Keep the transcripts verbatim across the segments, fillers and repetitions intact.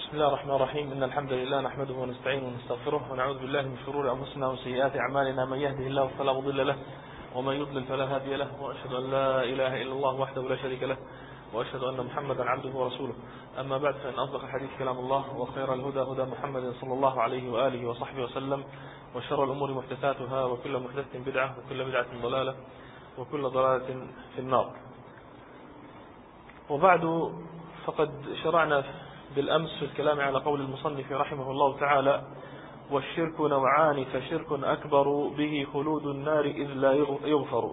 بسم الله الرحمن الرحيم. إن الحمد لله نحمده ونستعينه ونستغفره ونعوذ بالله من شرور أنفسنا وسيئات أعمالنا. من يهده الله فلا مضل له ومن يضلل فلا هادي له، وأشهد أن لا إله إلا الله وحده لا شريك له، وأشهد أن محمدا عبده ورسوله. أما بعد، فإن أصدق الحديث كلام الله، وخير الهدى هدى محمد صلى الله عليه وآله وصحبه وسلم، وشر الأمور محدثاتها، وكل محدثة بدعة، وكل بدعة ضلالة، وكل ضلالة في النار. وبعد، فقد شرعنا بالأمس في الكلام على قول المصنف رحمه الله تعالى: والشرك نوعان، فشرك أكبر به خلود النار إذ لا يغفر.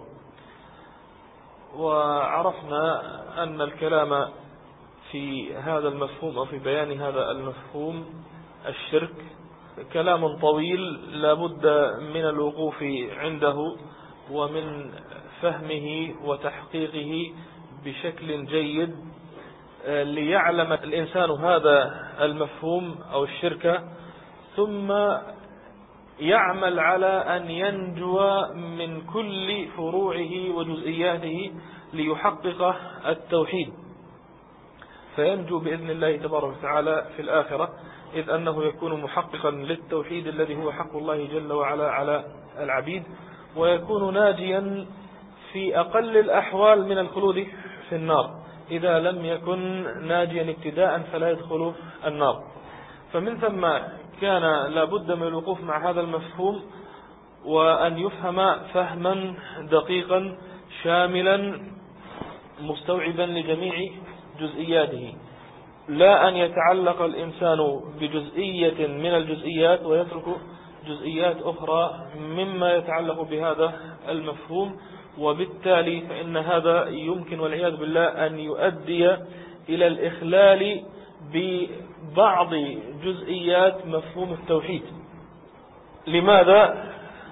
وعرفنا أن الكلام في هذا المفهوم أو في بيان هذا المفهوم الشرك كلام طويل لا بد من الوقوف عنده ومن فهمه وتحقيقه بشكل جيد ليعلم الإنسان هذا المفهوم أو الشرك، ثم يعمل على أن ينجو من كل فروعه وجزئياته ليحقق التوحيد، فينجو بإذن الله تبارك وتعالى في الآخرة، إذ أنه يكون محققا للتوحيد الذي هو حق الله جل وعلا على العبيد، ويكون ناجيا في أقل الأحوال من الخلود في النار. إذا لم يكن ناجيا ابتداء فلا يدخل النار. فمن ثم كان لابد من الوقوف مع هذا المفهوم وأن يفهم فهما دقيقا شاملا مستوعبا لجميع جزئياته، لا أن يتعلق الإنسان بجزئية من الجزئيات ويترك جزئيات أخرى مما يتعلق بهذا المفهوم، وبالتالي فإن هذا يمكن والعياذ بالله أن يؤدي إلى الإخلال ببعض جزئيات مفهوم التوحيد. لماذا؟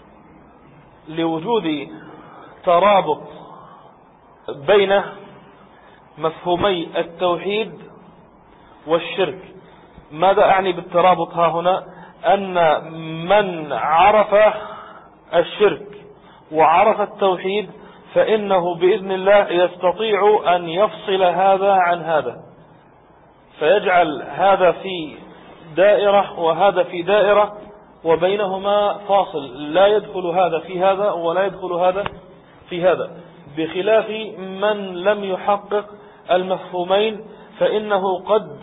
لوجود ترابط بين مفهومي التوحيد والشرك. ماذا أعني بالترابط ها هنا؟ أن من عرف الشرك وعرف التوحيد فإنه بإذن الله يستطيع أن يفصل هذا عن هذا، فيجعل هذا في دائرة وهذا في دائرة، وبينهما فاصل، لا يدخل هذا في هذا ولا يدخل هذا في هذا، بخلاف من لم يحقق المفهومين فإنه قد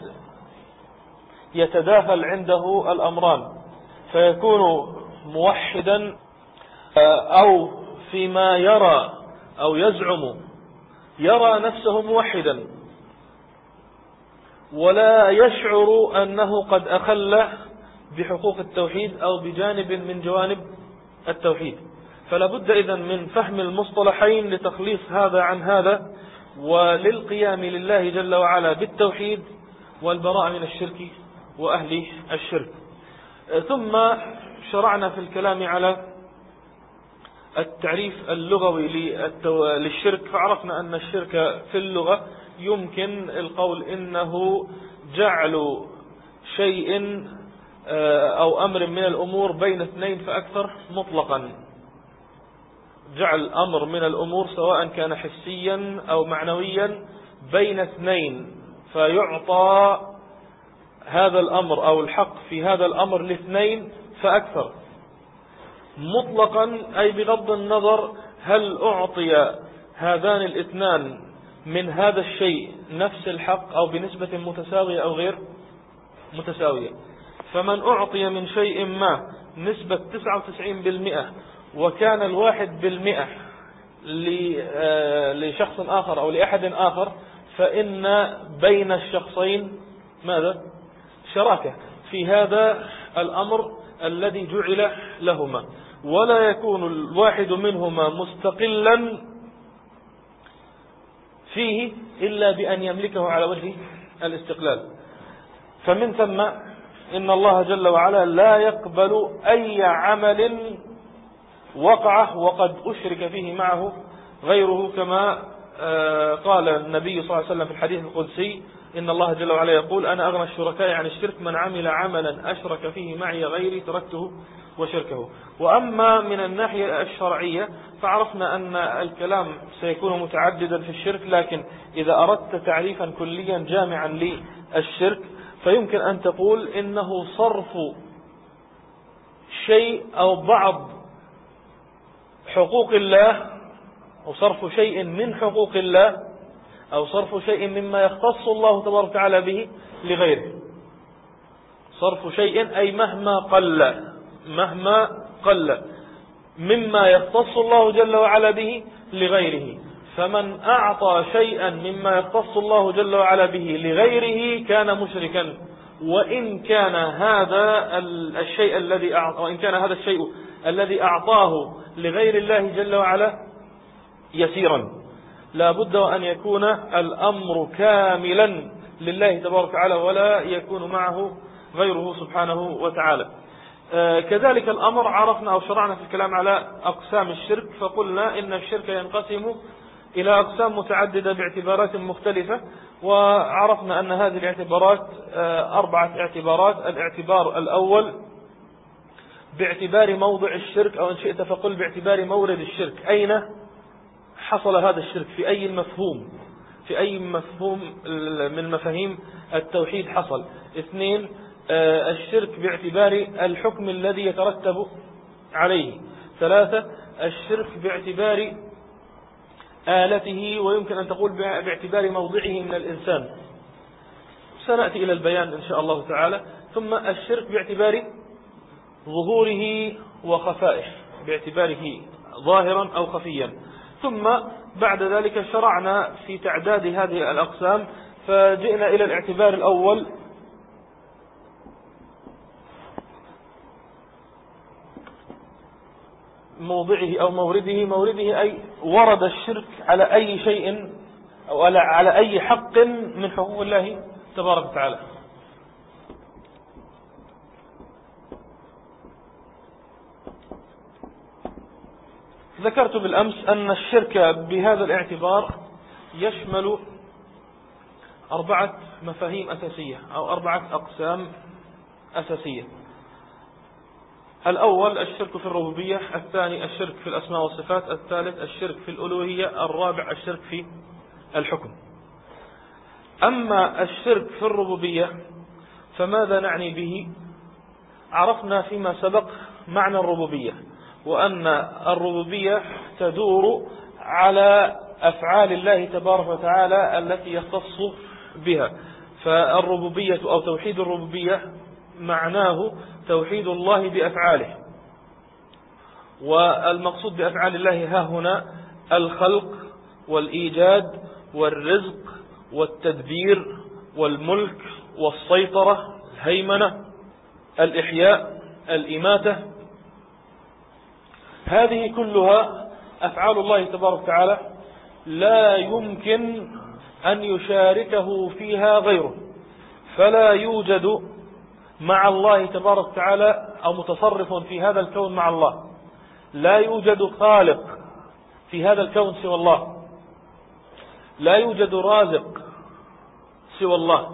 يتداخل عنده الأمران، فيكون موحدا أو فيما يرى أو يزعم يرى نفسه موحدا، ولا يشعر أنه قد أخل بحقوق التوحيد أو بجانب من جوانب التوحيد. فلا بد إذن من فهم المصطلحين لتخليص هذا عن هذا، وللقيام لله جل وعلا بالتوحيد والبراءة من الشرك وأهل الشرك. ثم شرعنا في الكلام على التعريف اللغوي للشرك، فعرفنا أن الشرك في اللغة يمكن القول إنه جعل شيء أو أمر من الأمور بين اثنين فأكثر مطلقا، جعل أمر من الأمور سواء كان حسيا أو معنويا بين اثنين، فيعطى هذا الأمر أو الحق في هذا الأمر لاثنين فأكثر مطلقا، أي بغض النظر هل أعطي هذان الاثنان من هذا الشيء نفس الحق أو بنسبة متساوية أو غير متساوية. فمن أعطي من شيء ما نسبة تسعة وتسعين بالمئة وكان الواحد بالمئة لشخص آخر أو لأحد آخر، فإن بين الشخصين ماذا؟ شراكة في هذا الأمر الذي جعل لهما، ولا يكون الواحد منهما مستقلا فيه إلا بأن يملكه على وجه الاستقلال. فمن ثم إن الله جل وعلا لا يقبل أي عمل وقع وقد أشرك فيه معه غيره، كما قال النبي صلى الله عليه وسلم في الحديث القدسي: إن الله جل وعلا يقول: أنا أغنى الشركاء عن الشرك، من عمل عملا أشرك فيه معي غيري تركته وشركه. وأما من الناحية الشرعية فعرفنا أن الكلام سيكون متعددا في الشرك، لكن إذا أردت تعريفا كليا جامعا للشرك فيمكن أن تقول إنه صرف شيء أو بعض حقوق الله، أو صرف شيء من حقوق الله، أو صرف شيء مما يختص الله تبارك وتعالى به لغيره. صرف شيء أي مهما قل مهما قل مما يختص الله جل وعلا به لغيره. فمن أعطى شيئا مما يختص الله جل وعلا به لغيره كان مشركا، وإن كان هذا الشيء الذي أعطى وإن كان هذا الشيء الذي أعطاه لغير الله جل وعلا يسيرا. لا بد وأن يكون الأمر كاملا لله تبارك وتعالى ولا يكون معه غيره سبحانه وتعالى. آه كذلك الأمر عرفنا أو شرعنا في الكلام على أقسام الشرك، فقلنا إن الشرك ينقسم إلى أقسام متعددة باعتبارات مختلفة، وعرفنا أن هذه الاعتبارات آه أربعة اعتبارات. الاعتبار الأول باعتبار موضع الشرك، أو إن شئت فقل باعتبار مورد الشرك، أين حصل هذا الشرك، في أي مفهوم في أي مفهوم من مفاهيم التوحيد حصل. اثنين الشرك باعتبار الحكم الذي يترتب عليه. ثلاثة الشرك باعتبار آلته، ويمكن أن تقول باعتبار موضعه من الإنسان، سنأتي إلى البيان إن شاء الله تعالى. ثم الشرك باعتبار ظهوره وخفائه، باعتباره ظاهرا أو خفيا. ثم بعد ذلك شرعنا في تعداد هذه الأقسام، فجئنا إلى الاعتبار الأول موضعه أو مورده. مورده أي ورد الشرك على أي شيء أو على أي حق من حقوق الله تبارك وتعالى. ذكرت بالأمس أن الشرك بهذا الاعتبار يشمل أربعة مفاهيم أساسية أو أربعة أقسام أساسية. الأول الشرك في الربوبية، الثاني الشرك في الأسماء والصفات، الثالث الشرك في الألوهية، الرابع الشرك في الحكم. أما الشرك في الربوبية فماذا نعني به؟ عرفنا فيما سبق معنى الربوبية، وأن الربوبية تدور على أفعال الله تبارك وتعالى التي يختص بها. فالربوبية أو توحيد الربوبية معناه توحيد الله بأفعاله، والمقصود بأفعال الله ها هنا الخلق والإيجاد والرزق والتدبير والملك والسيطرة، الهيمنة، الإحياء، الإماتة. هذه كلها أفعال الله تبارك وتعالى لا يمكن أن يشاركه فيها غيره، فلا يوجد مع الله تبارك وتعالى أو متصرف في هذا الكون مع الله، لا يوجد خالق في هذا الكون سوى الله، لا يوجد رازق سوى الله،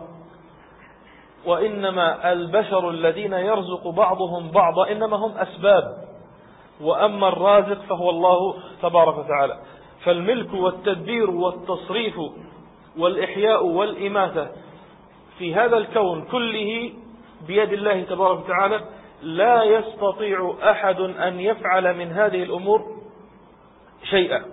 وإنما البشر الذين يرزق بعضهم بعضا إنما هم أسباب، وأما الرازق فهو الله تبارك وتعالى. فالملك والتدبير والتصريف والإحياء والإماتة في هذا الكون كله بيد الله تبارك وتعالى، لا يستطيع أحد أن يفعل من هذه الأمور شيئا،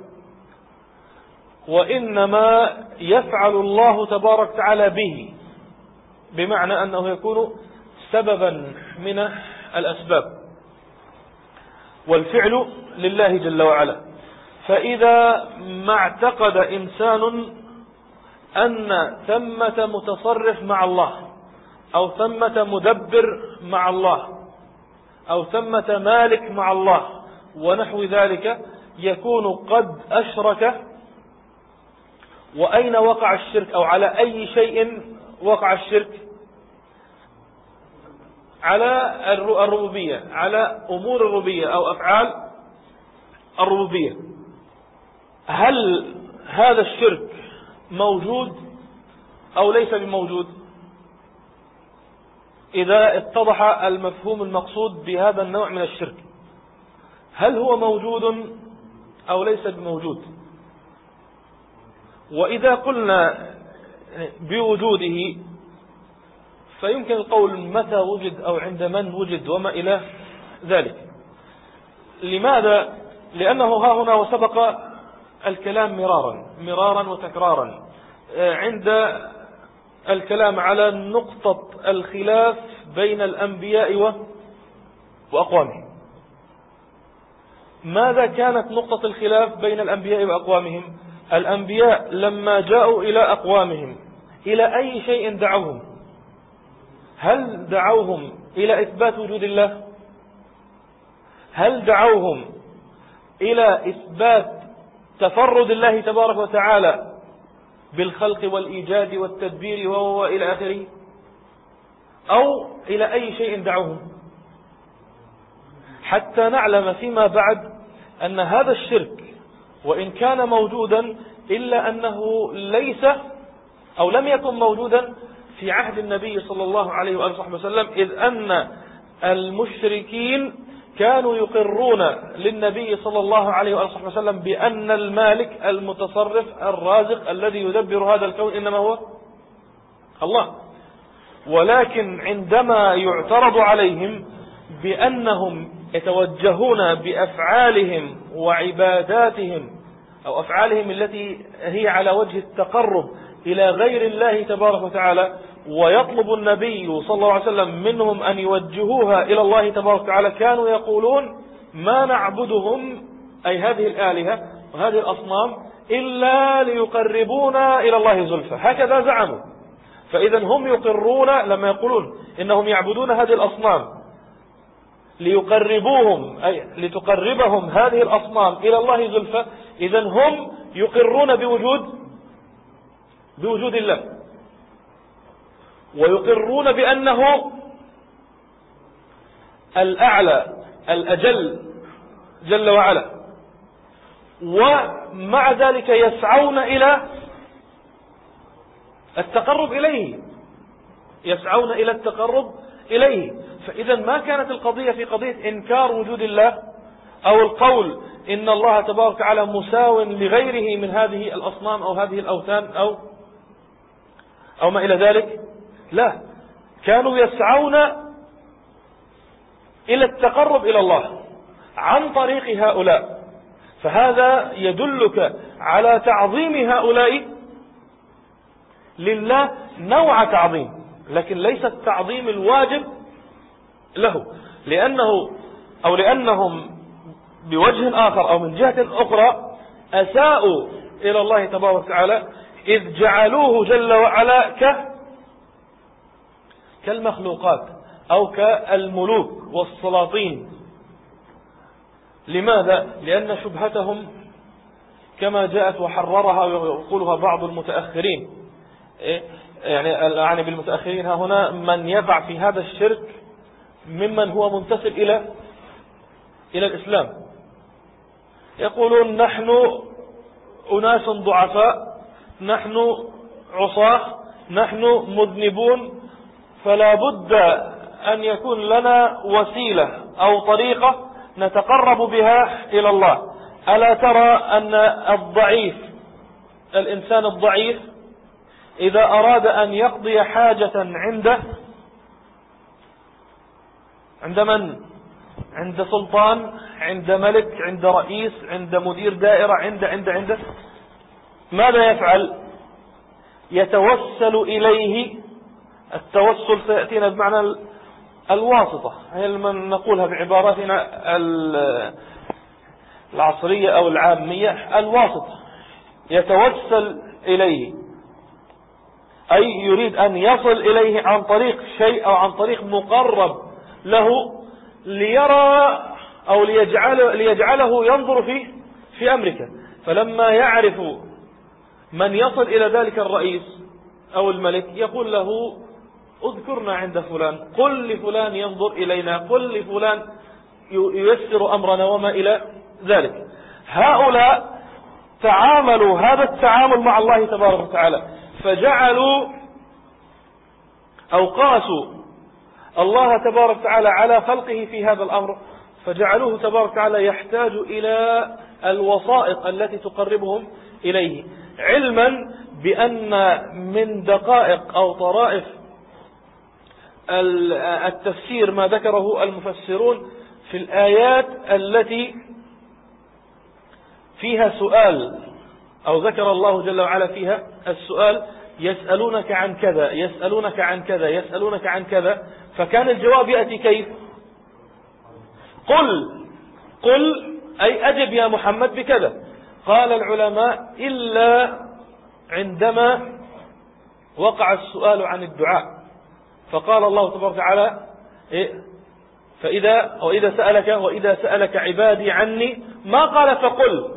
وإنما يفعل الله تبارك وتعالى به، بمعنى أنه يكون سببا من الأسباب، والفعل لله جل وعلا. فإذا ما اعتقد إنسان أن ثمة متصرف مع الله، أو ثمة مدبر مع الله، أو ثمة مالك مع الله ونحو ذلك، يكون قد أشرك. وأين وقع الشرك أو على أي شيء وقع الشرك؟ على الربوبية، على أمور الربوبية أو أفعال الربوبية. هل هذا الشرك موجود أو ليس بموجود؟ إذا اتضح المفهوم المقصود بهذا النوع من الشرك، هل هو موجود أو ليس بموجود؟ وإذا قلنا بوجوده فيمكن القول متى وجد أو عند من وجد وما إلى ذلك. لماذا؟ لأنه ها هنا وسبق الكلام مرارا مرارا وتكرارا عند الكلام على نقطة الخلاف بين الأنبياء وأقوامهم. ماذا كانت نقطة الخلاف بين الأنبياء وأقوامهم؟ الأنبياء لما جاءوا إلى أقوامهم إلى أي شيء دعوهم؟ هل دعوهم إلى إثبات وجود الله؟ هل دعوهم إلى إثبات تفرد الله تبارك وتعالى بالخلق والإيجاد والتدبير وإلى آخره، أو إلى أي شيء دعوهم؟ حتى نعلم فيما بعد أن هذا الشرك وإن كان موجودا إلا أنه ليس أو لم يكن موجودا في عهد النبي صلى الله عليه وآله وسلم، إذ أن المشركين كانوا يقرون للنبي صلى الله عليه وآله وسلم بأن المالك المتصرف الرازق الذي يدبر هذا الكون إنما هو الله. ولكن عندما يعترض عليهم بأنهم يتوجهون بأفعالهم وعباداتهم أو أفعالهم التي هي على وجه التقرب إلى غير الله تبارك وتعالى، ويطلب النبي صلى الله عليه وسلم منهم أن يوجهوها إلى الله تبارك وتعالى، كانوا يقولون ما نعبدهم أي هذه الآلهة وهذه الأصنام إلا ليقربونا إلى الله زلفى، هكذا زعموا. فإذا هم يقرون لما يقولون إنهم يعبدون هذه الأصنام ليقربوهم أي لتقربهم هذه الأصنام إلى الله زلفى، إذا هم يقرون بوجود بوجود الله، ويقرون بأنه الأعلى الأجل جل وعلا، ومع ذلك يسعون إلى التقرب إليه يسعون إلى التقرب إليه. فإذا ما كانت القضية في قضية إنكار وجود الله أو القول إن الله تبارك وتعالى مساو لغيره من هذه الأصنام أو هذه الأوثان أو أو ما إلى ذلك، لا، كانوا يسعون إلى التقرب إلى الله عن طريق هؤلاء. فهذا يدلك على تعظيم هؤلاء لله نوع تعظيم، لكن ليس التعظيم الواجب له، لأنه أو لأنهم بوجه آخر أو من جهة أخرى أساءوا إلى الله تبارك وتعالى، إذ جعلوه جل وعلا ك كالمخلوقات أو كالملوك والسلاطين. لماذا؟ لأن شبهتهم كما جاءت وحررها ويقولها بعض المتأخرين، يعني يعني بالمتأخرين ها هنا من يقع في هذا الشرك ممن هو منتسب إلى إلى الإسلام، يقولون نحن أناس ضعفاء، نحن عصاة، نحن مذنبون، فلا بد أن يكون لنا وسيلة أو طريقة نتقرب بها إلى الله. ألا ترى أن الضعيف الإنسان الضعيف إذا أراد أن يقضي حاجة عنده عند من؟ عند سلطان، عند ملك، عند رئيس، عند مدير دائرة، عند عند عند ماذا يفعل؟ يتوسل إليه. التوسل سيأتينا بمعنى الواسطة، هي من نقولها بعباراتنا العصرية أو العامية، الواسطة. يتوسل إليه أي يريد أن يصل إليه عن طريق شيء أو عن طريق مقرب له ليرى أو ليجعله, ليجعله ينظر فيه في أمريكا. فلما يعرف من يصل إلى ذلك الرئيس أو الملك يقول له اذكرنا عند فلان، قل لفلان ينظر إلينا، قل لفلان ييسر أمرنا وما إلى ذلك. هؤلاء تعاملوا هذا التعامل مع الله تبارك وتعالى، فجعلوا أو قاسوا الله تبارك وتعالى على خلقه في هذا الأمر، فجعلوه تبارك وتعالى يحتاج إلى الوسائط التي تقربهم إليه، علما بأن من دقائق أو طرائف التفسير ما ذكره المفسرون في الآيات التي فيها سؤال، أو ذكر الله جل وعلا فيها السؤال: يسألونك عن كذا يسألونك عن كذا يسألونك عن كذا. فكان الجواب يأتي كيف؟ قل قل أي أجب يا محمد بكذا. قال العلماء: إلا عندما وقع السؤال عن الدعاء، فقال الله تبارك وتعالى: فإذا وإذا سألك وإذا سألك عبادي عني، ما قال فقل،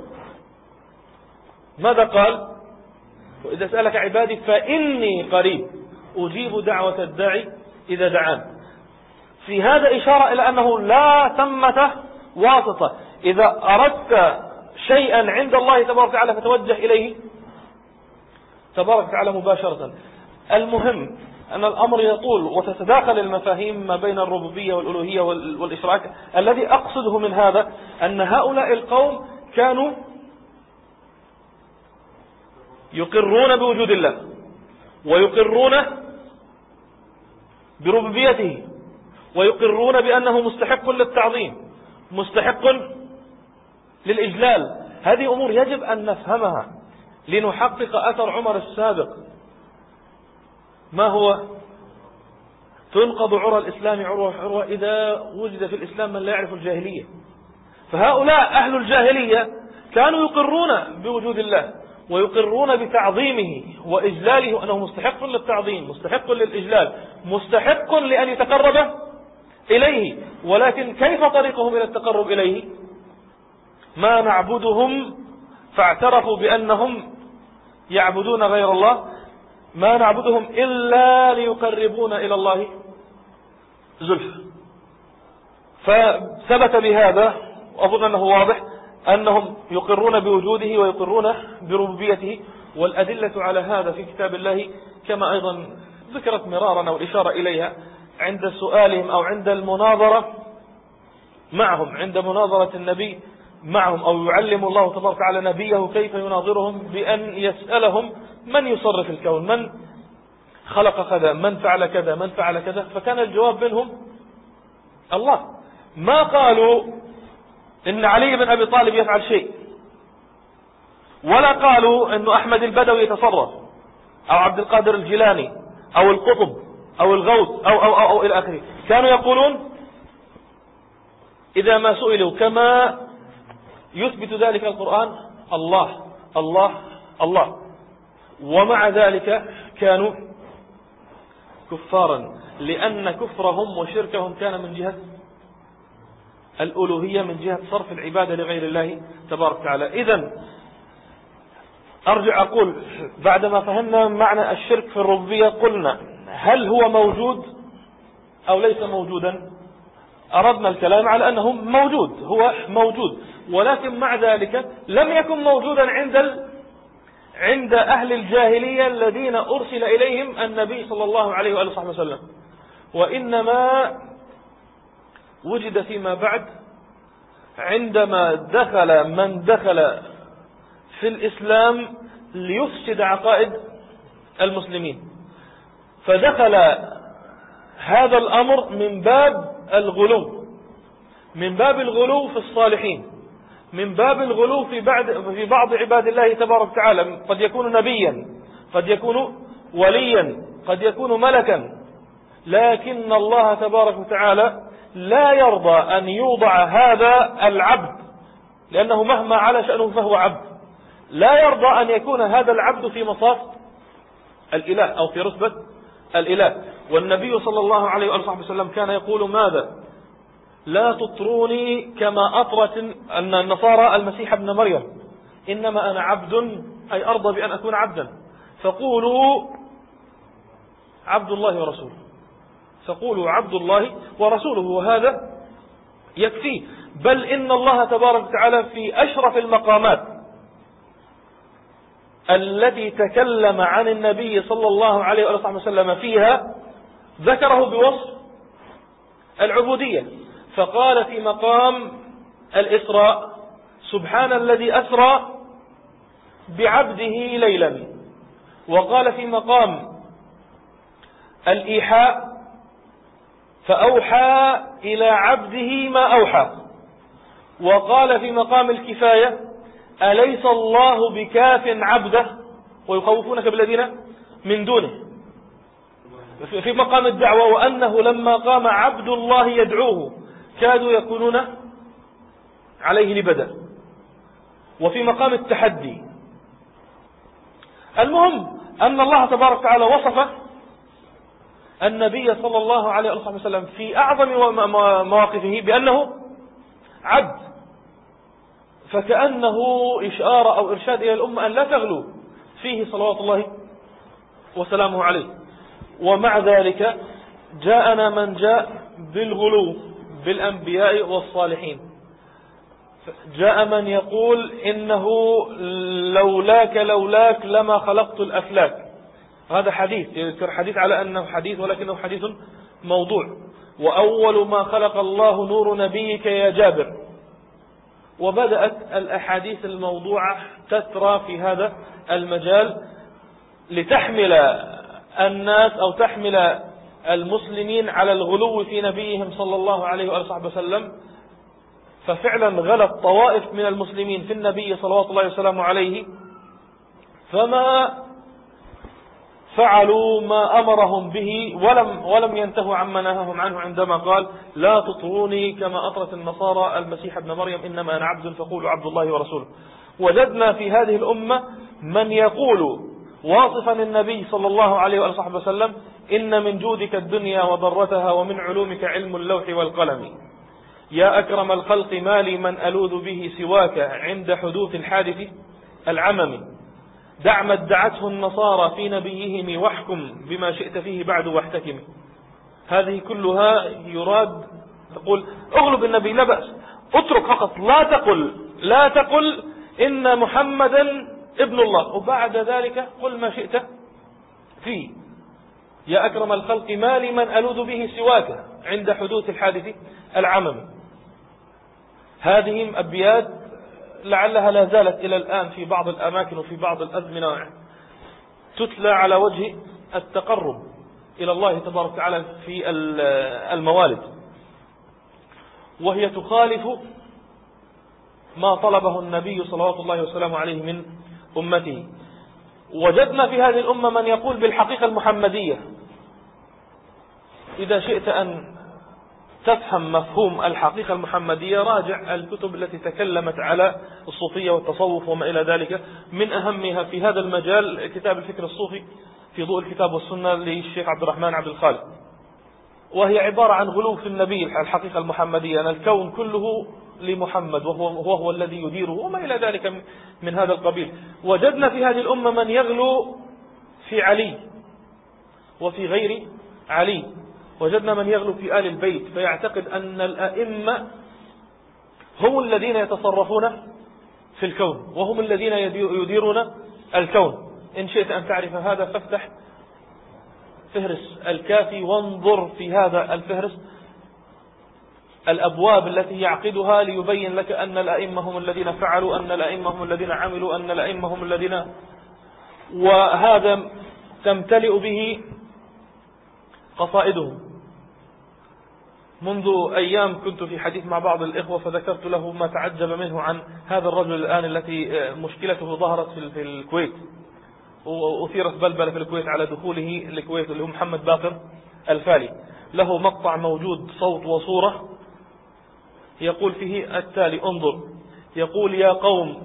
ماذا قال؟ وإذا سألك عبادي فإني قريب أجيب دعوة الداعي إذا دعان. في هذا إشارة إلى أنه لا ثمة واسطة. إذا أردت شيئا عند الله تبارك وتعالى فتوجه إليه تبارك وتعالى مباشرة. المهم أن الأمر يطول وتتداخل المفاهيم ما بين الربوبية والألوهية والإشراك. الذي أقصده من هذا أن هؤلاء القوم كانوا يقرون بوجود الله، ويقرون بربوبيته، ويقرون بأنه مستحق للتعظيم، مستحق للإجلال. هذه أمور يجب أن نفهمها لنحقق أثر عمر السابق. ما هو؟ تنقض عرى الإسلام عروة عروة إذا وجد في الإسلام من لا يعرف الجاهلية. فهؤلاء أهل الجاهلية كانوا يقرون بوجود الله، ويقرون بتعظيمه وإجلاله، أنه مستحق للتعظيم، مستحق للإجلال، مستحق لأن يتقرب إليه. ولكن كيف طريقهم إلى التقرب إليه؟ ما نعبدهم، فاعترفوا بأنهم يعبدون غير الله، ما نعبدهم إلا ليقربونا إلى الله زلفى. فثبت بهذا، وأظن أنه واضح، أنهم يقرون بوجوده ويقرون بربوبيته. والأدلة على هذا في كتاب الله كما أيضا ذكرت مرارا والإشارة إليها عند سؤالهم أو عند المناظرة معهم، عند مناظرة النبي معهم، أو يعلم الله تبارك على نبيه كيف يناظرهم بأن يسألهم: من يصرف الكون؟ من خلق كذا؟ من فعل كذا؟ من فعل كذا؟ فكان الجواب منهم: الله. ما قالوا إن علي بن أبي طالب يفعل شيء، ولا قالوا إن أحمد البدوي يتصرف، أو عبد القادر الجيلاني، أو القطب، أو الغوث، أو, أو, أو, أو إلى آخره. كانوا يقولون إذا ما سئلوا كما يثبت ذلك القرآن: الله الله الله. ومع ذلك كانوا كفارا، لأن كفرهم وشركهم كان من جهة الألوهية، من جهة صرف العبادة لغير الله تبارك وتعالى. إذن أرجع أقول بعدما فهمنا معنى الشرك في الربوبية، قلنا: هل هو موجود أو ليس موجودا؟ أردنا الكلام على أنه موجود، هو موجود، ولكن مع ذلك لم يكن موجودا عند عند أهل الجاهلية الذين أرسل إليهم النبي صلى الله عليه وآله وصحبه وسلم، وإنما وجد فيما بعد عندما دخل من دخل في الإسلام ليفسد عقائد المسلمين. فدخل هذا الأمر من باب الغلو، من باب الغلو في الصالحين، من باب الغلو في بعض في بعض عباد الله تبارك وتعالى. قد يكون نبيا، قد يكون وليا، قد يكون ملكا، لكن الله تبارك وتعالى لا يرضى أن يوضع هذا العبد، لأنه مهما على شأنه فهو عبد، لا يرضى أن يكون هذا العبد في مصاف الإله أو في رتبة الإله. والنبي صلى الله عليه وآله وسلم كان يقول: ماذا؟ لا تطروني كما أطرت أن النصارى المسيح ابن مريم، إنما أنا عبد، أي أرضى بأن أكون عبدا، فقولوا عبد الله ورسوله، فقولوا عبد الله ورسوله، وهذا يكفي. بل إن الله تبارك وتعالى في أشرف المقامات التي تكلم عن النبي صلى الله عليه وسلم فيها ذكره بوصف العبودية، فقال في مقام الإسراء: سبحان الذي أسرى بعبده ليلا. وقال في مقام الإيحاء: فأوحى إلى عبده ما أوحى. وقال في مقام الكفاية: أليس الله بكاف عبده ويخوفونك بالذين من دونه. في مقام الدعوة: وأنه لما قام عبد الله يدعوه كادوا يكونون عليه لبدا. وفي مقام التحدي. المهم أن الله تبارك وتعالى وصف النبي صلى الله عليه وسلم في أعظم مواقفه بأنه عبد، فكأنه إشارة أو إرشاد إلى الأمة أن لا تغلو فيه صلوات الله وسلامه عليه. ومع ذلك جاءنا من جاء بالغلو بالأنبياء والصالحين. جاء من يقول: إنه لولاك لولاك لما خلقت الأفلاك. هذا حديث يذكر حديث على أنه حديث ولكنه حديث موضوع. وأول ما خلق الله نور نبيك يا جابر. وبدأت الأحاديث الموضوعة تترى في هذا المجال لتحمل الناس أو تحمل المسلمين على الغلو في نبيهم صلى الله عليه وآله وسلم. ففعلا غلت طوائف من المسلمين في النبي صلوات الله وسلامه عليه، فما فعلوا ما أمرهم به ولم ولم ينتهوا عما نهاهم عنه، عندما قال: لا تطروني كما أطرت النصارى المسيح ابن مريم، إنما أنا عبد فقولوا عبد الله ورسوله. وجدنا في هذه الأمة من يقول واصفا النبي صلى الله عليه وآله وسلم: إن من جودك الدنيا وضرتها ومن علومك علم اللوح والقلم. يا أكرم الخلق ما لي من ألوذ به سواك عند حدوث الحادث العمم. دع ما ادعته النصارى في نبيهم واحكم بما شئت فيه بعد واحتكم. هذه كلها يراد تقول اغلب النبي لا بأس، اترك فقط، لا تقل لا تقل إن محمدا ابن الله، وبعد ذلك قل ما شئت فيه. يا أكرم الخلق ما لي من ألوذ به سواك عند حدوث الحادث العمم. هذه أبيات لعلها لا زالت إلى الآن في بعض الأماكن وفي بعض الأزمنة تتلى على وجه التقرب إلى الله تبارك وتعالى في الموالد، وهي تخالف ما طلبه النبي صلوات الله وسلامه عليه من أمته. وجدنا في هذه الأمة من يقول بالحقيقة المحمدية. إذا شئت أن تفهم مفهوم الحقيقة المحمدية راجع الكتب التي تكلمت على الصوفية والتصوف وما إلى ذلك. من أهمها في هذا المجال كتاب الفكر الصوفي في ضوء الكتاب والسنة للشيخ عبد الرحمن عبد الخالق، وهي عبارة عن غلو في النبي. الحقيقة المحمدية أن الكون كله لمحمد وهو, وهو هو الذي يديره وما إلى ذلك من هذا القبيل. وجدنا في هذه الأمة من يغلو في علي وفي غير علي. وجدنا من يغلو في آل البيت فيعتقد أن الأئمة هم الذين يتصرفون في الكون وهم الذين يديرون الكون. إن شئت أن تعرف هذا فافتح فهرس الكافي وانظر في هذا الفهرس الأبواب التي يعقدها ليبين لك أن الأئمة هم الذين فعلوا، أن الأئمة هم الذين عملوا، أن الأئمة هم الذين. وهذا تمتلئ به قصائدهم. منذ أيام كنت في حديث مع بعض الإخوة فذكرت له ما تعجب منه عن هذا الرجل الآن التي مشكلته ظهرت في الكويت، وأثيرت بلبلة في الكويت على دخوله الكويت، اللي هو محمد باقر الفالي. له مقطع موجود صوت وصورة يقول فيه التالي: انظر. يقول: يا قوم،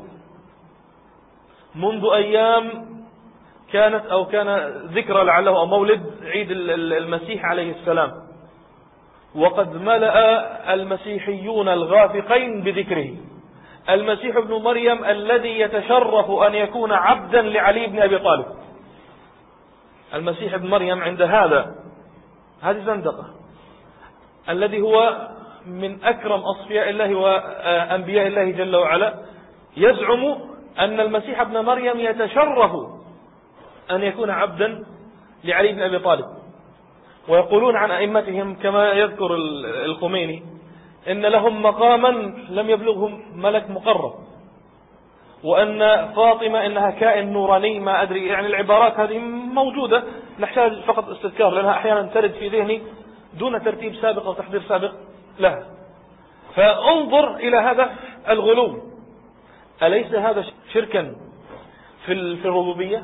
منذ أيام كانت أو كان ذكرى لعله أو مولد عيد المسيح عليه السلام، وقد ملأ المسيحيون الغافقين بذكره. المسيح ابن مريم الذي يتشرف أن يكون عبدا لعلي بن أبي طالب. المسيح ابن مريم عند هذا هذه زندقة، الذي هو من أكرم أصفياء الله وأنبياء الله جل وعلا، يزعم أن المسيح ابن مريم يتشرف أن يكون عبدا لعلي بن أبي طالب. ويقولون عن أئمتهم كما يذكر الخميني إن لهم مقاما لم يبلغهم ملك مقرب، وأن فاطمة إنها كائن نوراني ما أدري. يعني العبارات هذه موجودة، نحتاج فقط استذكار لأنها أحيانا ترد في ذهني دون ترتيب سابق أو تحضير سابق لها. فانظر إلى هذا الغلو، أليس هذا شركا في الربوبية؟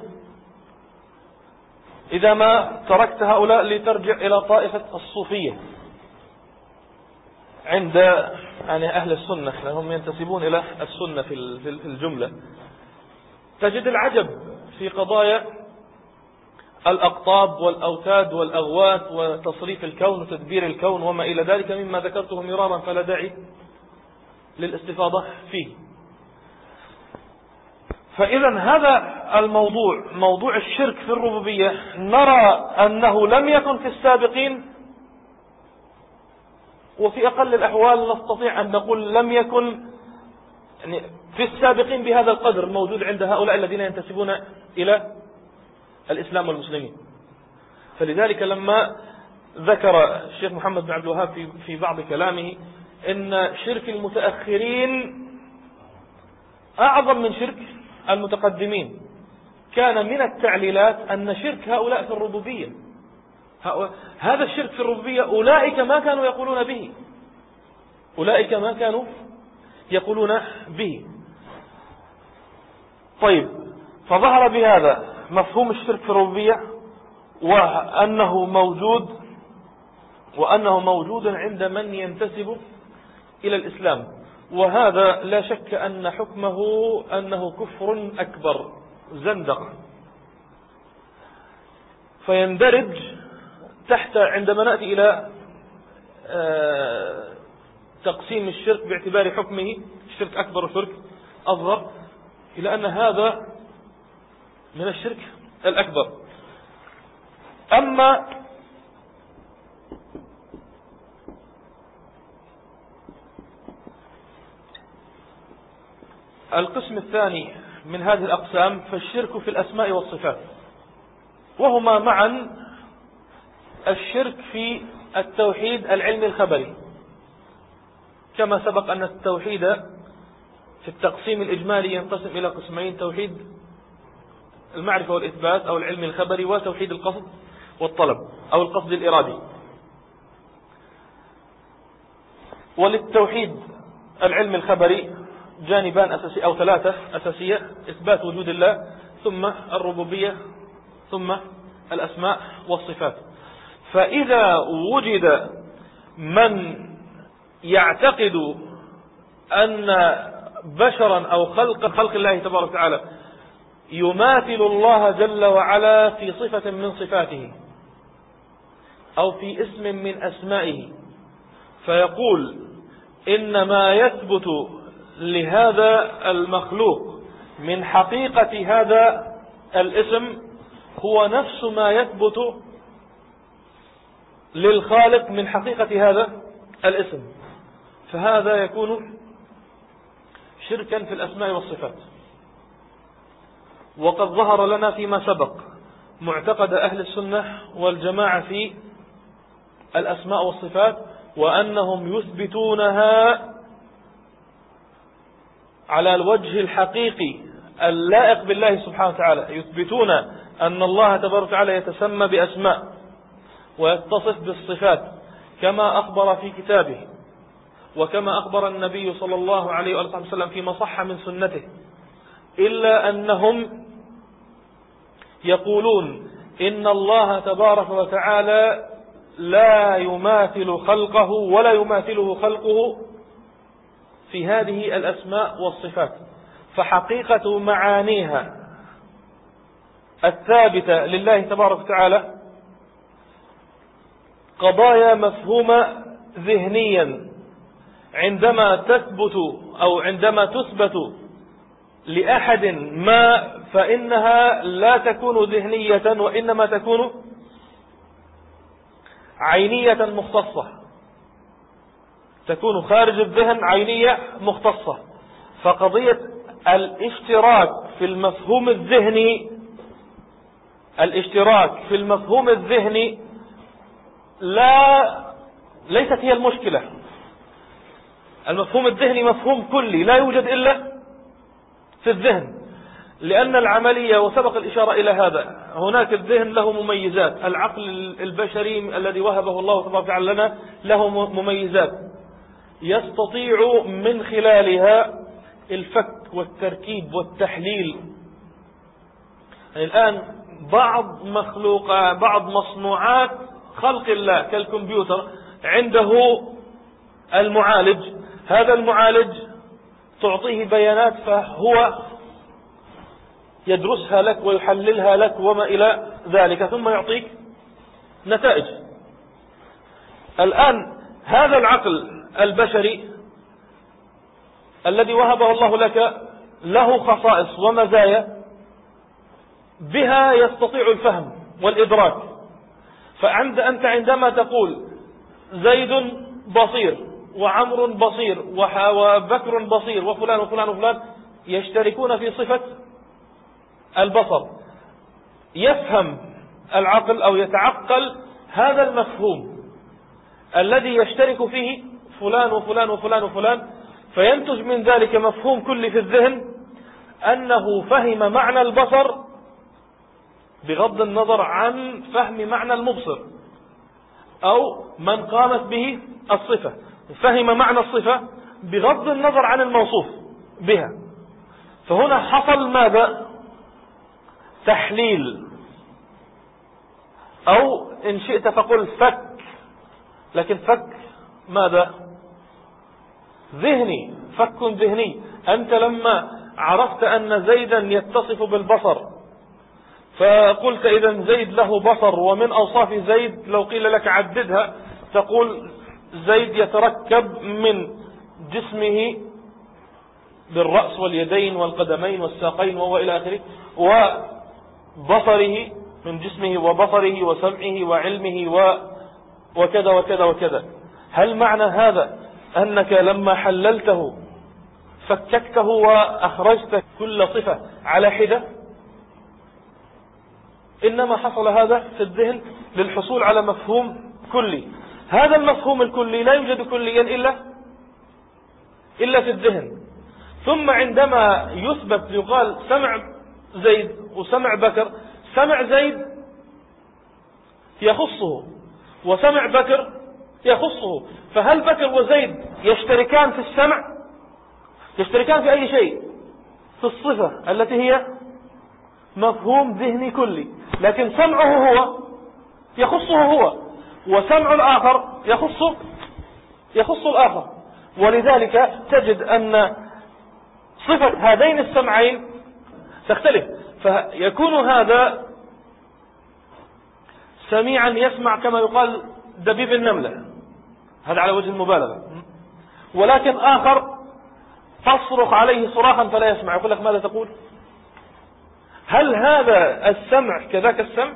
إذا ما تركت هؤلاء لترجع إلى طائفة الصوفية عند يعني أهل السنة، لأنهم ينتسبون إلى السنة في الجملة، تجد العجب في قضايا الأقطاب والأوتاد والأغوات وتصريف الكون وتدبير الكون وما إلى ذلك مما ذكرته مرارا فلا داعي للاستفاضة فيه. فإذا هذا الموضوع، موضوع الشرك في الربوبية، نرى أنه لم يكن في السابقين، وفي أقل الأحوال نستطيع أن نقول لم يكن يعني في السابقين بهذا القدر موجود عند هؤلاء الذين ينتسبون إلى الإسلام والمسلمين. فلذلك لما ذكر الشيخ محمد بن عبد الوهاب في في بعض كلامه إن شرك المتأخرين أعظم من شرك المتقدمين، كان من التعليلات أن شرك هؤلاء في الربوبية، هذا الشرك في الربوبية أولئك ما كانوا يقولون به، أولئك ما كانوا يقولون به. طيب، فظهر بهذا مفهوم الشرك في الربوبية، وأنه موجود وأنه موجود عند من ينتسب إلى الإسلام، وهذا لا شك أن حكمه أنه كفر أكبر زندقة، فيندرج تحت عندما نأتي إلى تقسيم الشرك باعتبار حكمه شرك أكبر وشرك أصغر، إلى أن هذا من الشرك الأكبر. أما القسم الثاني من هذه الأقسام فالشرك في الأسماء والصفات، وهما معا الشرك في التوحيد العلمي الخبري، كما سبق أن التوحيد في التقسيم الإجمالي ينقسم إلى قسمين: توحيد المعرفة والإثبات أو العلم الخبري، وتوحيد القصد والطلب أو القصد الإرادي. وللتوحيد العلم الخبري جانبان أساسي أو ثلاثة أساسية: إثبات وجود الله، ثم الربوبية، ثم الأسماء والصفات. فإذا وجد من يعتقد أن بشرا أو خلق خلق الله تبارك وتعالى يماثل الله جل وعلا في صفة من صفاته أو في اسم من أسمائه، فيقول إن ما يثبت لهذا المخلوق من حقيقة هذا الاسم هو نفس ما يثبت للخالق من حقيقة هذا الاسم، فهذا يكون شركا في الأسماء والصفات. وقد ظهر لنا فيما سبق معتقد أهل السنة والجماعة في الأسماء والصفات، وأنهم يثبتونها على الوجه الحقيقي اللائق بالله سبحانه وتعالى، يثبتون أن الله تبارك وتعالى يتسمى بأسماء ويتصف بالصفات كما أخبر في كتابه، وكما أخبر النبي صلى الله عليه وسلم فيما صح من سنته، إلا أنهم يقولون إن الله تبارك وتعالى لا يماثل خلقه ولا يماثله خلقه في هذه الأسماء والصفات، فحقيقة معانيها الثابتة لله تبارك وتعالى قضايا مفهومة ذهنيا عندما تثبت أو عندما تثبت لأحد ما، فإنها لا تكون ذهنية وإنما تكون عينية مختصة، تكون خارج الذهن عينية مختصة. فقضية الاشتراك في المفهوم الذهني الاشتراك في المفهوم الذهني لا ليست هي المشكلة. المفهوم الذهني مفهوم كلي لا يوجد إلا في الذهن، لأن العملية، وسبق الإشارة إلى هذا، هناك الذهن له مميزات، العقل البشري الذي وهبه الله تبارك وتعالى لنا له مميزات يستطيع من خلالها الفك والتركيب والتحليل. يعني الآن بعض مخلوق بعض مصنوعات خلق الله كالكمبيوتر عنده المعالج، هذا المعالج تعطيه بيانات فهو يدرسها لك ويحللها لك وما إلى ذلك ثم يعطيك نتائج. الآن هذا العقل البشري الذي وهبه الله لك له خصائص ومزايا بها يستطيع الفهم والإدراك. فعند أنت عندما تقول زيد بصير وعمر بصير وبكر بصير وفلان وفلان وفلان يشتركون في صفة البصر، يفهم العقل أو يتعقل هذا المفهوم الذي يشترك فيه فلان وفلان وفلان وفلان، فينتج من ذلك مفهوم كلي في الذهن أنه فهم معنى البصر بغض النظر عن فهم معنى المبصر، أو من قامت به الصفة فهم معنى الصفة بغض النظر عن الموصوف بها. فهنا حصل ماذا؟ تحليل، أو إن شئت فقل فك، لكن فك ماذا؟ ذهني، فك ذهني. أنت لما عرفت أن زيدا يتصف بالبصر فقلت إذا زيد له بصر، ومن أوصاف زيد لو قيل لك عددها تقول زيد يتركب من جسمه بالرأس واليدين والقدمين والساقين وإلى آخره، وبصره من جسمه وبصره وسمعه وعلمه وكذا وكذا وكذا. هل معنى هذا أنك لما حللته فككته وأخرجت كل صفة على حدة؟ إنما حصل هذا في الذهن للحصول على مفهوم كلي. هذا المفهوم الكلي لا يوجد كليا إلا إلا في الذهن. ثم عندما يثبت يقال سمع زيد وسمع بكر، سمع زيد يخصه وسمع بكر يخصه. فهل بكر وزيد يشتركان في السمع؟ يشتركان في أي شيء؟ في الصفة التي هي مفهوم ذهني كلي، لكن سمعه هو يخصه هو، وسمع الآخر يخص يخص الآخر. ولذلك تجد أن صفة هذين السمعين تختلف، فيكون هذا سميعا يسمع كما يقال دبيب النملة، هذا على وجه المبالغة، ولكن آخر تصرخ عليه صراخا فلا يسمع، يقول لك ماذا تقول؟ هل هذا السمع كذاك السمع؟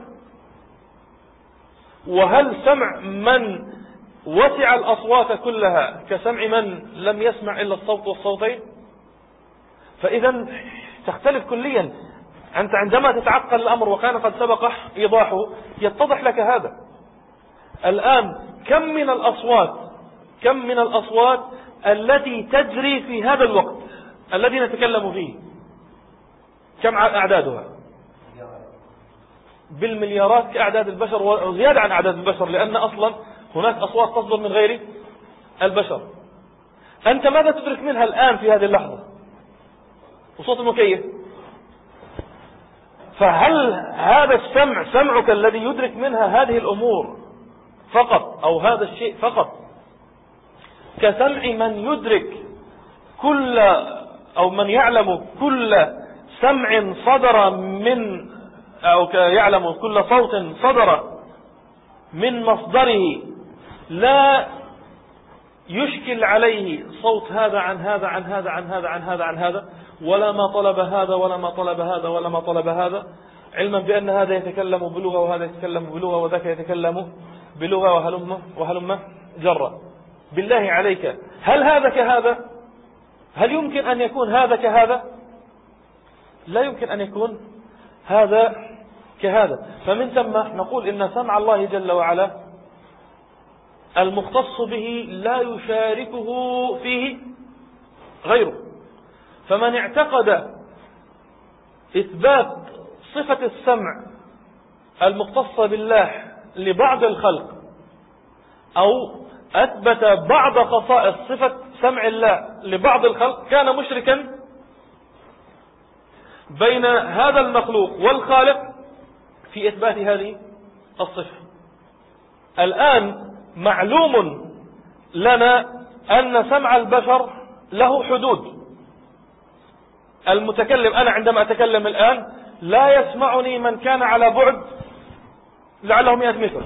وهل سمع من وسع الأصوات كلها كسمع من لم يسمع إلا الصوت والصوتين؟ فإذا تختلف كليا. أنت عندما تتعقل الأمر وكان قد سبق إيضاحه يتضح لك هذا. الآن كم من الأصوات كم من الأصوات التي تجري في هذا الوقت الذي نتكلم فيه، كم أعدادها؟ بالمليارات كأعداد البشر وزيادة عن أعداد البشر، لأن أصلا هناك أصوات تصدر من غير البشر. أنت ماذا تدرك منها الآن في هذه اللحظة؟ وصوت المكيف. فهل هذا السمع سمعك الذي يدرك منها هذه الأمور فقط، أو هذا الشيء فقط، كسمع من يدرك كل أو من يعلم كل سمع صدر من أو يعلم كل صوت صدر من مصدره لا يشكل عليه صوت هذا عن هذا عن هذا عن هذا عن هذا عن هذا، ولا ما طلب هذا ولا ما طلب هذا ولا ما طلب هذا، علما بأن هذا يتكلم بلغة وهذا يتكلم بلغة وذاك يتكلم بلغة وهلم وهلم جرا. بالله عليك، هل هذا كهذا؟ هل يمكن أن يكون هذا كهذا؟ لا يمكن أن يكون هذا كهذا. فمن ثم نقول إن سمع الله جل وعلا المختص به لا يشاركه فيه غيره. فمن اعتقد إثبات صفة السمع المختصة بالله لبعض الخلق، أو أثبت بعض خصائص صفة سمع الله لبعض الخلق، كان مشركا بين هذا المخلوق والخالق في إثبات هذه الصفة. الآن معلوم لنا أن سمع البشر له حدود. المتكلم، أنا عندما أتكلم الآن لا يسمعني من كان على بعد لعله مئة متر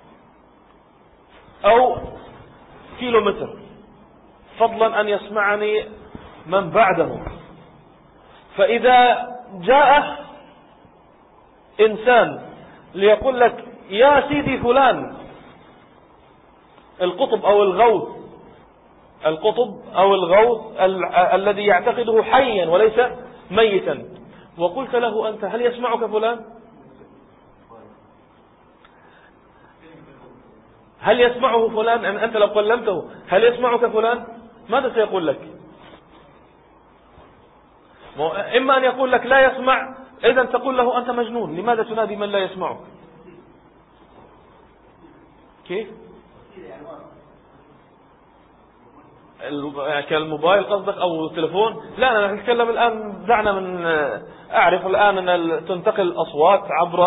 أو كيلو متر، فضلا أن يسمعني من بعده. فإذا جاء إنسان ليقول لك يا سيدي فلان القطب أو الغوث، القطب أو الغوث ال الذي يعتقده حيا وليس ميتا، وقلت له أنت هل يسمعك فلان؟ هل يسمعه فلان؟ أن أنت لو كلمته هل يسمعك فلان؟ ماذا سيقول لك؟ إما أن يقول لك لا يسمع، إذن تقول له أنت مجنون، لماذا تنادي من لا يسمعك؟ كيف؟ كالموبايل قصدك أو التلفون؟ لا، أنا نتكلم الآن، دعنا من أعرف الآن أن تنتقل الأصوات عبر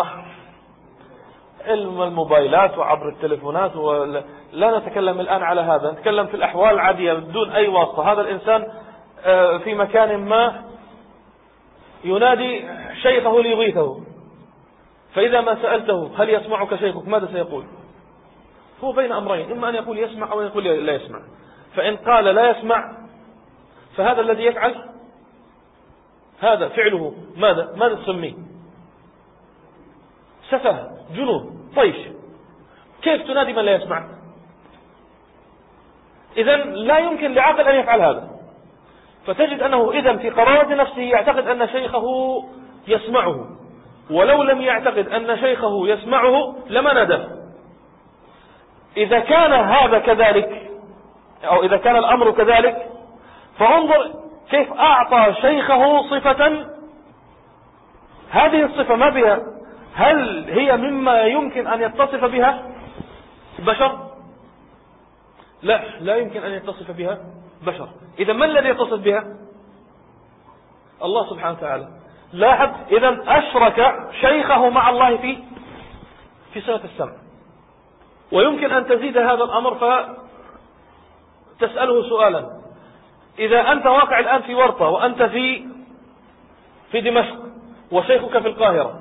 الموبايلات وعبر التلفونات، ولا نتكلم الآن على هذا، نتكلم في الأحوال العادية بدون أي واسطة. هذا الإنسان في مكان ما ينادي شيخه ليغيثه، فإذا ما سألته هل يسمعك شيخك ماذا سيقول؟ هو بين أمرين، إما أن يقول يسمع أو يقول لا يسمع. فإن قال لا يسمع فهذا الذي يفعل هذا فعله ماذا ماذا تسميه؟ سفه، جنون، طيش. كيف تنادي من لا يسمع؟ إذن لا يمكن لعاقل أن يفعل هذا. فتجد أنه إذن في قرارة نفسه يعتقد أن شيخه يسمعه، ولو لم يعتقد أن شيخه يسمعه لما ناداه. إذا كان هذا كذلك أو إذا كان الأمر كذلك، فانظر كيف أعطى شيخه صفة. هذه الصفة ما بها، هل هي مما يمكن أن يتصف بها بشر؟ لا، لا يمكن أن يتصف بها بشر. إذا ما الذي يتصف بها؟ الله سبحانه وتعالى. لاحظ، إذا أشرك شيخه مع الله في في صفة السمع. ويمكن أن تزيد هذا الأمر فتسأله سؤالا: إذا أنت واقع الآن في ورطة وأنت في في دمشق وشيخك في القاهرة،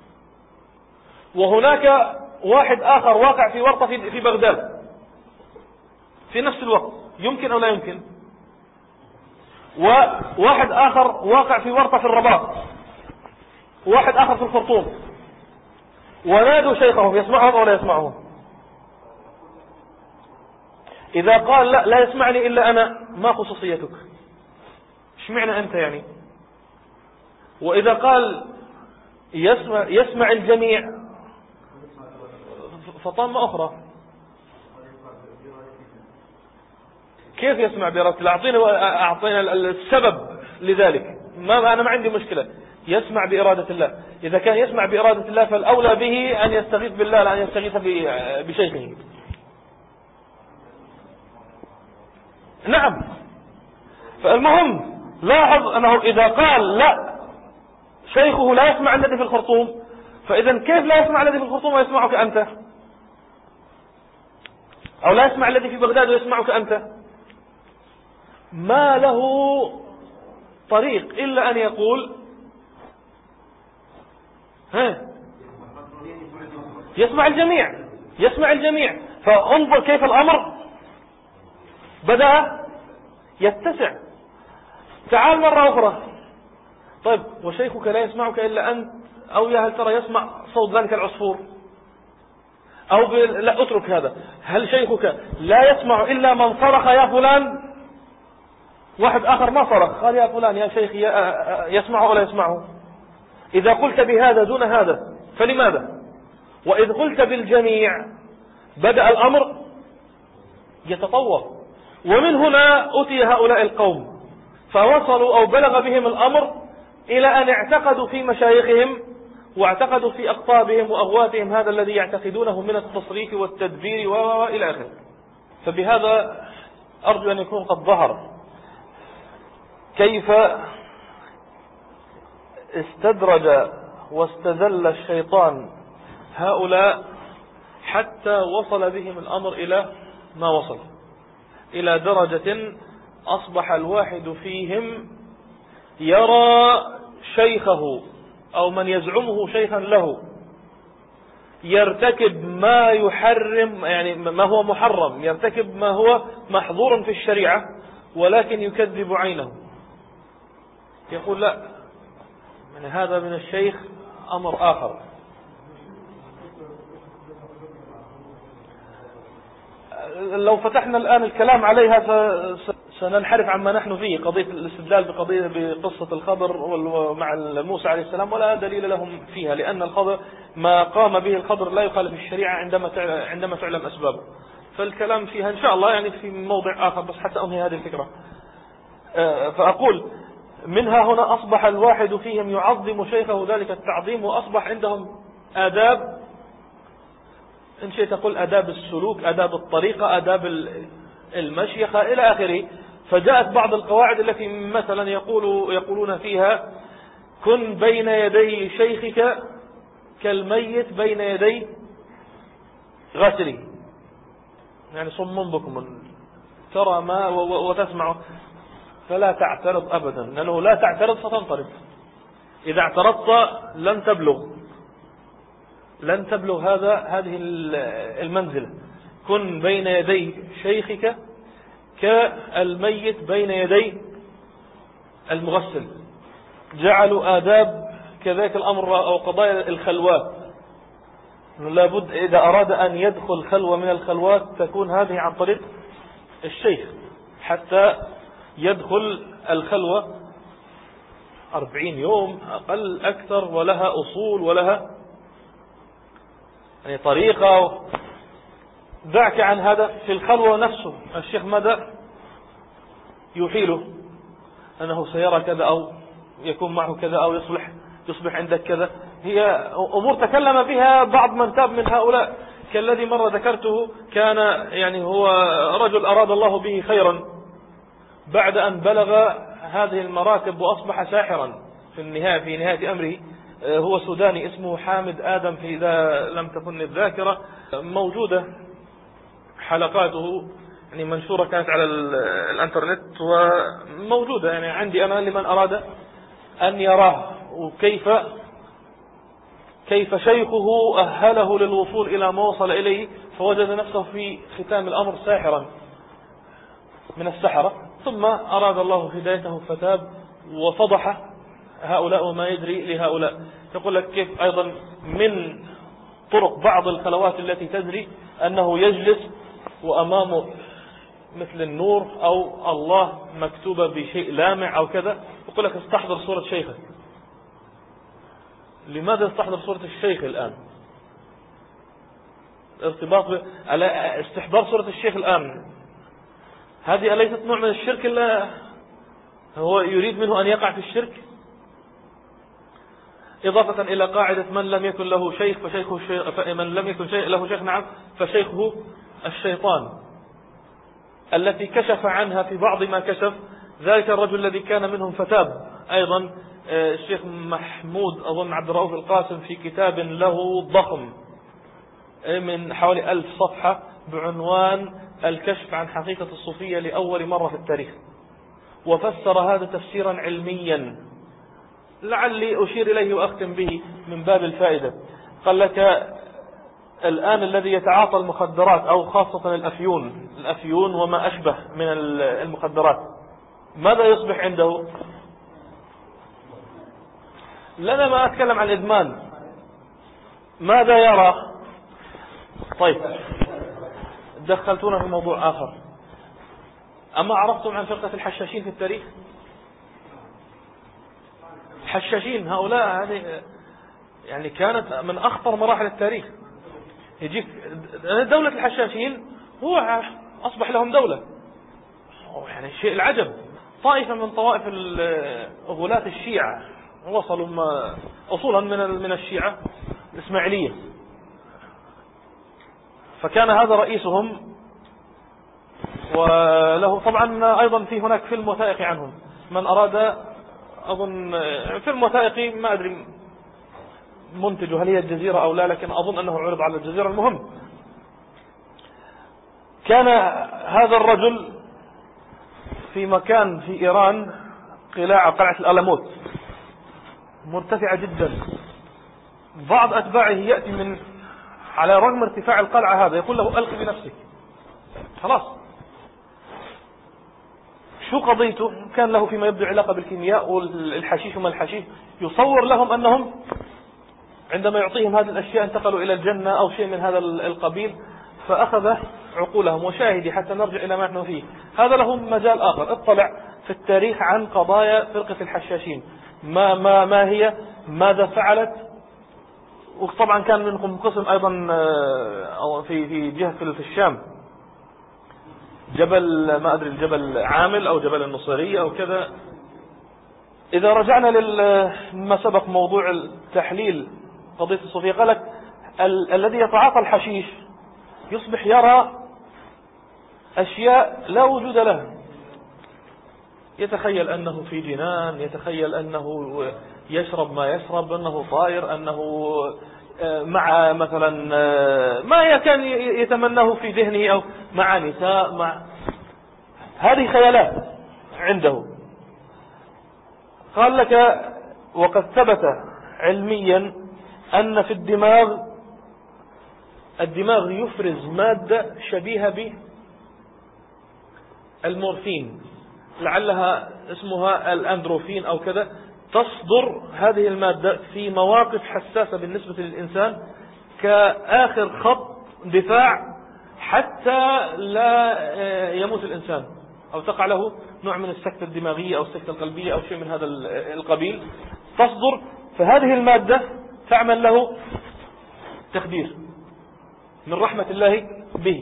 وهناك واحد آخر واقع في ورطة في في بغداد في نفس الوقت، يمكن أو لا يمكن؟ وواحد آخر واقع في ورطة في الرباط، وواحد آخر في الخرطوم، ونادوا شيخهم، يسمعهم أو لا يسمعهم؟ إذا قال لا لا يسمعني إلا أنا، ما خصوصيتك؟ إيش معنى أنت يعني؟ وإذا قال يسمع يسمع الجميع، فطامة أخرى. كيف يسمع بإرادة الله؟ أعطينا أعطينا السبب لذلك. ما أنا ما عندي مشكلة، يسمع بإرادة الله. إذا كان يسمع بإرادة الله فالأولى به أن يستغيث بالله لا أن يستغيث بشيخه. نعم. فالمهم لاحظ أنه إذا قال لا شيخه لا يسمع الذي في الخرطوم، فإذا كيف لا يسمع الذي في الخرطوم ويسمعك أنت؟ أو لا يسمع الذي في بغداد ويسمعك أنت؟ ما له طريق إلا أن يقول ها يسمع الجميع، يسمع الجميع. فانظر كيف الأمر بدأ يتسع. تعال مرة أخرى، طيب وشيخك لا يسمعك إلا أنت، أو يا هل ترى يسمع صوت ذلك العصفور؟ أو ب... لا اترك هذا، هل شيخك لا يسمع إلا من صرخ يا فلان؟ واحد آخر ما صرخ، قال يا فلان يا شيخ يسمعه ولا يسمعه؟ إذا قلت بهذا دون هذا فلماذا؟ وإذ قلت بالجميع بدأ الأمر يتطور. ومن هنا أتي هؤلاء القوم فوصلوا أو بلغ بهم الأمر إلى أن اعتقدوا في مشايخهم واعتقدوا في أقطابهم وأغواتهم هذا الذي يعتقدونه من التصريف والتدبير وإلى آخره. فبهذا أرجو أن يكون قد ظهر كيف استدرج واستذل الشيطان هؤلاء حتى وصل بهم الأمر إلى ما وصل، إلى درجة أصبح الواحد فيهم يرى شيخه أو من يزعمه شيخا له يرتكب ما يحرم، يعني ما هو محرم، يرتكب ما هو محظور في الشريعة، ولكن يكذب عينه، يقول لا، من هذا من الشيخ أمر آخر. لو فتحنا الآن الكلام عليها سننحرف عما نحن فيه، قضية الاستدلال بقضية بقصة الخضر مع موسى عليه السلام، ولا دليل لهم فيها، لأن الخضر ما قام به الخضر لا يخالف الشريعة عندما عندما تعلم أسبابه. فالكلام فيها إن شاء الله يعني في موضع آخر، بس حتى أنهي هذه الفكرة. فأقول منها هنا أصبح الواحد فيهم يعظم شيخه ذلك التعظيم، وأصبح عندهم آداب، إن شئت تقول آداب السلوك، آداب الطريقة، آداب المشيخة إلى آخره. فجاءت بعض القواعد التي مثلا يقول يقولون فيها كن بين يدي شيخك كالميت بين يدي غسله، يعني صم بكم ترى ما وتسمع، فلا تعترض أبدا، لأنه لا تعترض ستنطرد، إذا اعترضت لن تبلغ لن تبلغ هذا هذه المنزلة. كن بين يدي شيخك كالميت بين يدي المغسل. جعلوا آداب كذلك الأمر أو قضايا الخلوات، لابد إذا أراد أن يدخل خلوة من الخلوات تكون هذه عن طريق الشيخ، حتى يدخل الخلوة أربعين يوم أقل أكثر، ولها أصول ولها يعني طريقة. دعك عن هذا، في الخلوة نفسه الشيخ ماذا يحيله؟ أنه سيرى كذا أو يكون معه كذا أو يصبح يصبح عندك كذا. هي أمور تكلم بها بعض من تاب من هؤلاء، كالذي مرة ذكرته، كان يعني هو رجل أراد الله به خيرا بعد أن بلغ هذه المراتب وأصبح ساحرا في النهاية في نهاية أمره. هو سوداني اسمه حامد آدم، في إذا لم تكن الذاكرة موجودة حلقاته يعني منشورة كانت على الانترنت وموجودة يعني عندي أنا لمن أراد أن يراه، وكيف كيف شيخه أهله للوصول إلى ما وصل إليه، فوجد نفسه في ختام الأمر ساحرا من السحرة، ثم أراد الله هدايته فتاب وفضح هؤلاء وما يدري لهؤلاء. يقول لك كيف أيضا من طرق بعض الخلوات التي تدري أنه يجلس وأمامه مثل النور أو الله مكتوبة بشيء لامع أو كذا، يقول لك استحضر صورة شيخك. لماذا استحضر صورة الشيخ الآن؟ ارتباط ب... استحضار صورة الشيخ الآن هذه أليست نوع من الشرك؟ إلا هو يريد منه أن يقع في الشرك، إضافة إلى قاعدة من لم يكن له شيخ فشيخه الشيخ، فمن لم يكن شيء له شيخ نعم فشيخه الشيطان، التي كشف عنها في بعض ما كشف ذلك الرجل الذي كان منهم فتاب. أيضا الشيخ محمود أظن عبد الرؤوف القاسم في كتاب له ضخم من حوالي ألف صفحة بعنوان الكشف عن حقيقة الصوفية لأول مرة في التاريخ، وفسر هذا تفسيرا علميا لعلي أشير إليه وأختم به من باب الفائدة. قال لك الآن الذي يتعاطى المخدرات أو خاصة الأفيون الأفيون وما أشبه من المخدرات ماذا يصبح عنده؟ لنا ما أتكلم عن الإدمان، ماذا يرى؟ طيب دخلتونا في موضوع آخر. أما عرفتم عن فرقة الحشاشين في التاريخ؟ الحشاشين هؤلاء هذه يعني كانت من أخطر مراحل التاريخ. يجيك دولة الحشاشين هو أصبح لهم دولة، يعني شيء العجب. طائفة من طوائف غلاة الشيعة وصلوا ما أصولا من من الشيعة الإسماعيلية. فكان هذا رئيسهم، وله طبعا أيضا في هناك فيلم وثائقي عنهم، من أراد أظن فيلم وثائقي ما أدري منتجه هل هي الجزيرة أو لا، لكن أظن أنه عرض على الجزيرة. المهم كان هذا الرجل في مكان في إيران قلاع قلعة الألموت مرتفعة جدا، بعض أتباعه يأتي من على رغم ارتفاع القلعة هذا يقول له ألقي بنفسك خلاص. شو قضيته؟ كان له فيما يبدو علاقة بالكيمياء والحشيش وما الحشيش، يصور لهم أنهم عندما يعطيهم هذه الأشياء انتقلوا إلى الجنة أو شيء من هذا القبيل، فأخذ عقولهم. وشاهدي حتى نرجع إلى ما نحن فيه، هذا له مجال آخر، اطلع في التاريخ عن قضايا فرقة الحشاشين، ما ما ما هي، ماذا فعلت. وطبعا كان منكم قسم أيضا في في جهة في الشام، جبل ما أدري الجبل عامل أو جبل النصيرية أو كذا. إذا رجعنا لما سبق موضوع التحليل قضية الصوفية، قالك ال الذي يتعاطى الحشيش يصبح يرى أشياء لا وجود لها، يتخيل أنه في جنان، يتخيل أنه يشرب ما يشرب، أنه طائر، أنه مع مثلا ما كان يتمناه في ذهنه أو مع نساء، مع هذه خيالات عنده. قال لك وقد ثبت علميا أن في الدماغ الدماغ يفرز مادة شبيهة بالمورفين، لعلها اسمها الأندروفين أو كذا، تصدر هذه المادة في مواقف حساسة بالنسبة للإنسان كآخر خط دفاع حتى لا يموت الإنسان أو تقع له نوع من السكتة الدماغية أو السكتة القلبية أو شيء من هذا القبيل، تصدر. فهذه المادة تعمل له تخدير من رحمة الله به.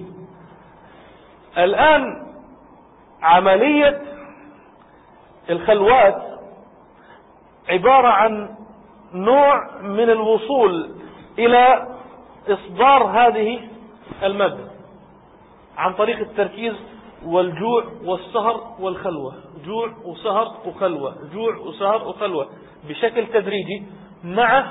الآن عملية الخلوات عبارة عن نوع من الوصول إلى إصدار هذه المادة عن طريق التركيز والجوع والسهر والخلوة، جوع وسهر وخلوة، جوع وسهر وخلوة، بشكل تدريجي مع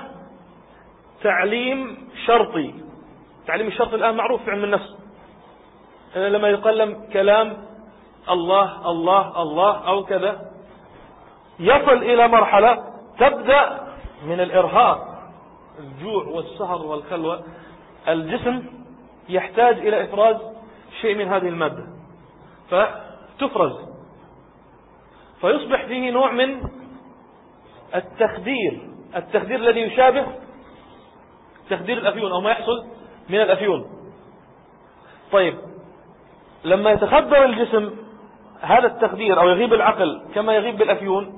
تعليم شرطي. تعليم الشرطي الآن معروف في علم النفس، لما يقلم كلام الله الله الله أو كذا، يصل إلى مرحلة تبدأ من الإرهاق، الجوع والسهر والخلوة، الجسم يحتاج إلى إفراز شيء من هذه المادة فتفرز، فيصبح فيه نوع من التخدير، التخدير الذي يشابه تخدير الأفيون أو ما يحصل من الأفيون. طيب لما يتخدر الجسم هذا التخدير أو يغيب العقل كما يغيب بالأفيون،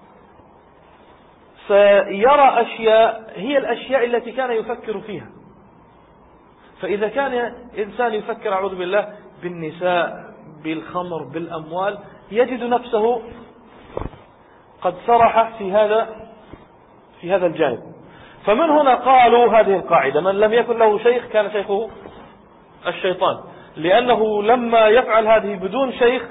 سيرى أشياء هي الأشياء التي كان يفكر فيها. فإذا كان إنسان يفكر أعوذ بالله بالنساء بالخمر بالأموال، يجد نفسه قد سرح في هذا في هذا الجانب. فمن هنا قالوا هذه القاعدة: من لم يكن له شيخ كان شيخه الشيطان، لأنه لما يفعل هذه بدون شيخ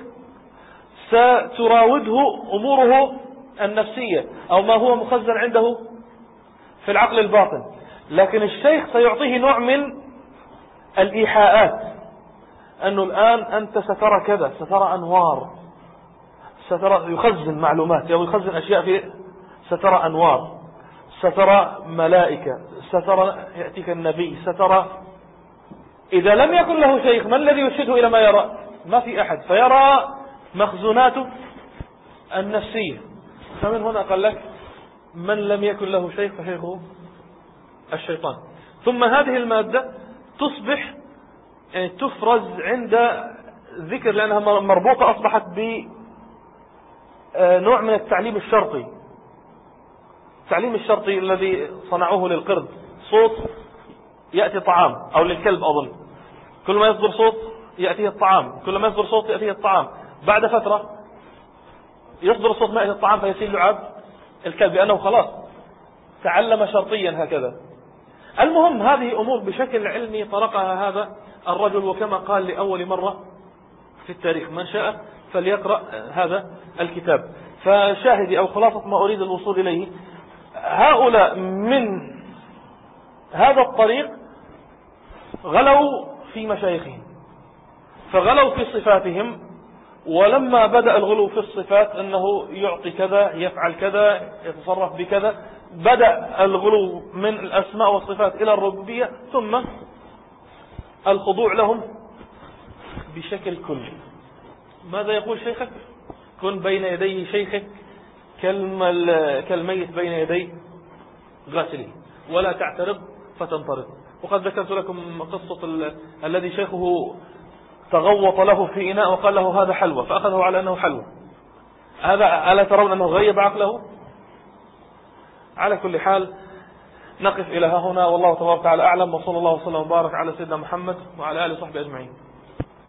ستراوده أموره النفسية أو ما هو مخزن عنده في العقل الباطن. لكن الشيخ سيعطيه نوع من الإيحاءات، أنه الآن أنت سترى كذا، سترى أنوار، سترى يخزن معلومات أو يخزن أشياء في، سترى أنوار، سترى ملائكة، سترى يأتيك النبي، سترى. إذا لم يكن له شيخ ما الذي يرشده إلى ما يرى؟ ما في أحد، فيرى مخزوناته النفسية. فمن هنا قال لك من لم يكن له شيخ فشيخه الشيطان. ثم هذه المادة تصبح يعني تفرز عند ذكر، لأنها مربوطة أصبحت بنوع من التعليم الشرطي. التعليم الشرطي الذي صنعوه للقرد، صوت يأتي طعام، أو للكلب أظن، كل ما يصدر صوت يأتيه الطعام، كل ما يصدر صوت يأتيه الطعام. بعد فترة يصدر صوت ما يأتيه الطعام فيصير لعاب الكلب لأنه خلاص تعلم شرطيا هكذا. المهم هذه أمور بشكل علمي طرقها هذا الرجل، وكما قال لأول مرة في التاريخ من شاء فليقرأ هذا الكتاب. فشاهدي أو خلاصة ما أريد الوصول إليه، هؤلاء من هذا الطريق غلوا في مشايخهم، فغلوا في صفاتهم، ولما بدأ الغلو في الصفات أنه يعطي كذا يفعل كذا يتصرف بكذا، بدأ الغلو من الأسماء والصفات إلى الربوبية، ثم الخضوع لهم بشكل كلي. ماذا يقول شيخك؟ كن بين يدي شيخك كالميت بين يدي غاسله، ولا تعترض فتنطرد. وقد ذكرت لكم قصة الذي شيخه تغوط له في إناء وقال له هذا حلوى، فأخذه على أنه حلوى. هذا ألا ترون أنه غيب عقله؟ على كل حال نقف إلى هنا، والله تبارك وتعالى أعلم، وصلى الله وسلم وبارك على سيدنا محمد وعلى آله وصحبه أجمعين.